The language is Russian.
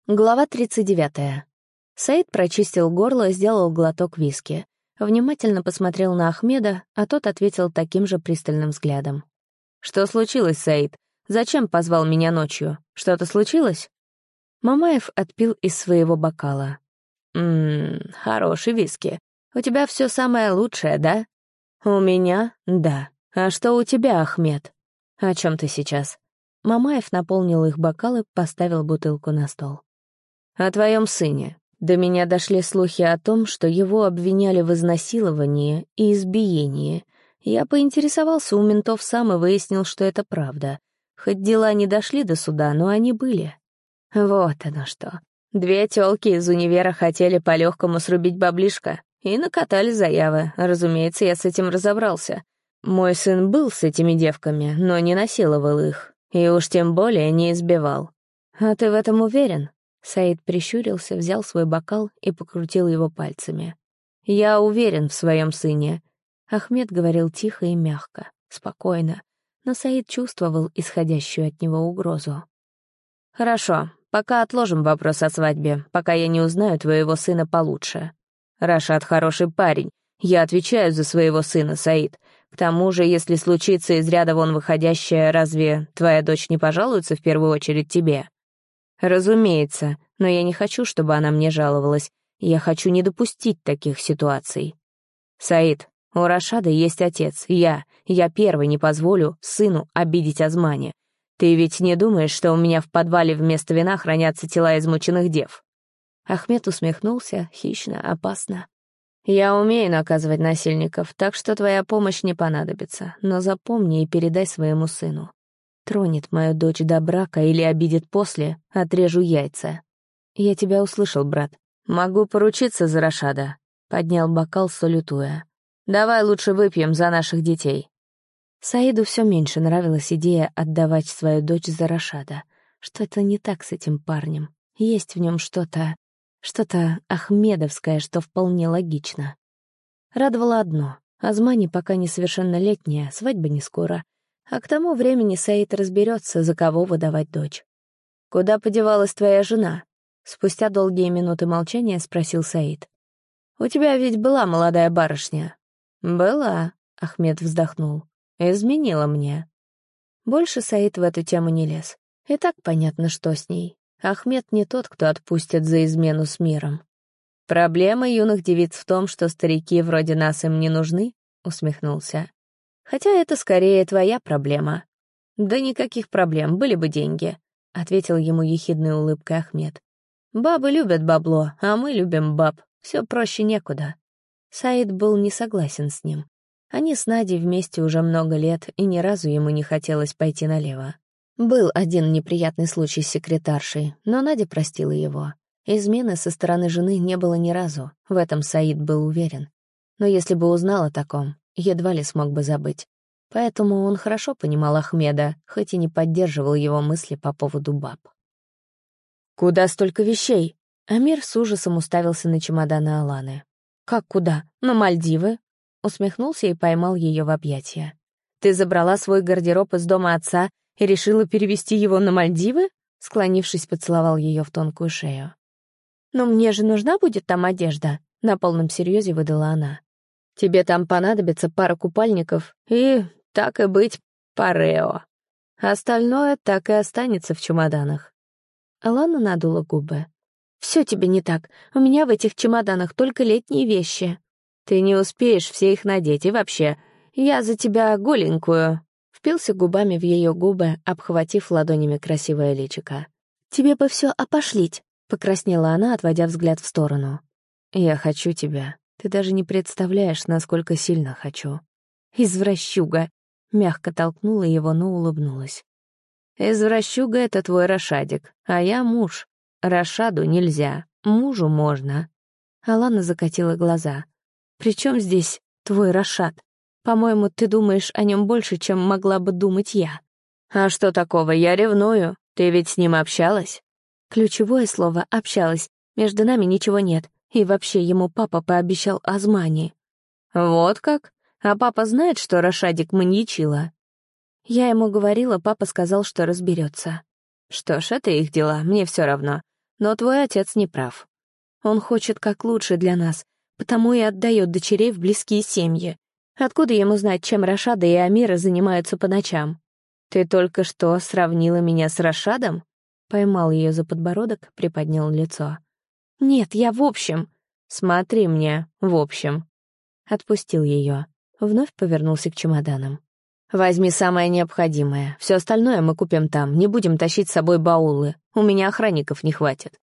Глава 39. Саид прочистил горло, сделал глоток виски. Внимательно посмотрел на Ахмеда, а тот ответил таким же пристальным взглядом. «Что случилось, Саид? Зачем позвал меня ночью? Что-то случилось?» Мамаев отпил из своего бокала. Хороший виски. У тебя все самое лучшее, да?» «У меня? Да. А что у тебя, Ахмед? О чем ты сейчас?» Мамаев наполнил их бокалы, поставил бутылку на стол. «О твоем сыне. До меня дошли слухи о том, что его обвиняли в изнасиловании и избиении. Я поинтересовался у ментов сам и выяснил, что это правда. Хоть дела не дошли до суда, но они были. Вот оно что. 2 тёлки из универа хотели по-легкому срубить баблишко и накатали заявы. Разумеется, я с этим разобрался. Мой сын был с этими девками, но не насиловал их. И уж тем более не избивал. А ты в этом уверен?» Саид прищурился, взял свой бокал и покрутил его пальцами. «Я уверен в своем сыне». Ахмед говорил тихо и мягко, спокойно, но Саид чувствовал исходящую от него угрозу. «Хорошо, пока отложим вопрос о свадьбе, пока я не узнаю твоего сына получше. Рашад хороший парень, я отвечаю за своего сына, Саид. К тому же, если случится из ряда вон выходящее, разве твоя дочь не пожалуется в первую очередь тебе?» «Разумеется, но я не хочу, чтобы она мне жаловалась. Я хочу не допустить таких ситуаций. Саид, у Рашада есть отец, я первый не позволю сыну обидеть Азмани. Ты ведь не думаешь, что у меня в подвале вместо вина хранятся тела измученных дев?» Ахмед усмехнулся, хищно, опасно. «Я умею наказывать насильников, так что твоя помощь не понадобится, но запомни и передай своему сыну. Тронет мою дочь до брака или обидит после, отрежу яйца». «Я тебя услышал, брат. Могу поручиться за Рашада», — поднял бокал, салютуя. «Давай лучше выпьем за наших детей». Саиду все меньше нравилась идея отдавать свою дочь за Рашада. Что-то не так с этим парнем. Есть в нем что-то ахмедовское, что вполне логично. Радовало одно — Азмани пока несовершеннолетняя, свадьба не скоро. А к тому времени Саид разберется, за кого выдавать дочь. «Куда подевалась твоя жена?» Спустя долгие минуты молчания спросил Саид. «У тебя ведь была молодая барышня». «Была», — Ахмед вздохнул. «Изменила мне». Больше Саид в эту тему не лез. И так понятно, что с ней. Ахмед не тот, кто отпустит за измену с миром. «Проблема юных девиц в том, что старики вроде нас им не нужны», — усмехнулся. «Хотя это скорее твоя проблема». «Да никаких проблем, были бы деньги», — ответил ему ехидной улыбкой Ахмед. «Бабы любят бабло, а мы любим баб. Все проще некуда». Саид был не согласен с ним. Они с Надей вместе уже много лет, и ни разу ему не хотелось пойти налево. Был один неприятный случай с секретаршей, но Надя простила его. Измены со стороны жены не было ни разу, в этом Саид был уверен. Но если бы узнал о таком, едва ли смог бы забыть. Поэтому он хорошо понимал Ахмеда, хоть и не поддерживал его мысли по поводу баб. «Куда столько вещей?» Амир с ужасом уставился на чемоданы Аланы. «Как куда? На Мальдивы?» Усмехнулся и поймал ее в объятия. «Ты забрала свой гардероб из дома отца и решила перевезти его на Мальдивы?» Склонившись, поцеловал ее в тонкую шею. «Но мне же нужна будет там одежда», — на полном серьезе выдала она. «Тебе там понадобится пара купальников и, так и быть, парео. Остальное так и останется в чемоданах». Алана надула губы. «Все тебе не так. У меня в этих чемоданах только летние вещи. Ты не успеешь все их надеть, и вообще, я за тебя голенькую». Впился губами в ее губы, обхватив ладонями красивое личико. «Тебе бы все опошлить», — покраснела она, отводя взгляд в сторону. «Я хочу тебя. Ты даже не представляешь, насколько сильно хочу». «Извращуга», — мягко толкнула его, но улыбнулась. «Извращуга — это твой Рашадик, а я муж. Рашаду нельзя, мужу можно». Алана закатила глаза. «При чем здесь твой Рашад? По-моему, ты думаешь о нем больше, чем могла бы думать я». «А что такого, я ревную. Ты ведь с ним общалась?» Ключевое слово «общалась». Между нами ничего нет. И вообще ему папа пообещал Азмани. «Вот как? А папа знает, что Рашадик маньячила?» Я ему говорила, папа сказал, что разберется. «Что ж, это их дела, мне все равно. Но твой отец не прав. Он хочет как лучше для нас, потому и отдает дочерей в близкие семьи. Откуда ему знать, чем Рашада и Амира занимаются по ночам? Ты только что сравнила меня с Рашадом? Поймал ее за подбородок, приподнял лицо. Нет, я в общем. Смотри мне, в общем. Отпустил ее. Вновь повернулся к чемоданам. «Возьми самое необходимое. Все остальное мы купим там. Не будем тащить с собой баулы. У меня охранников не хватит».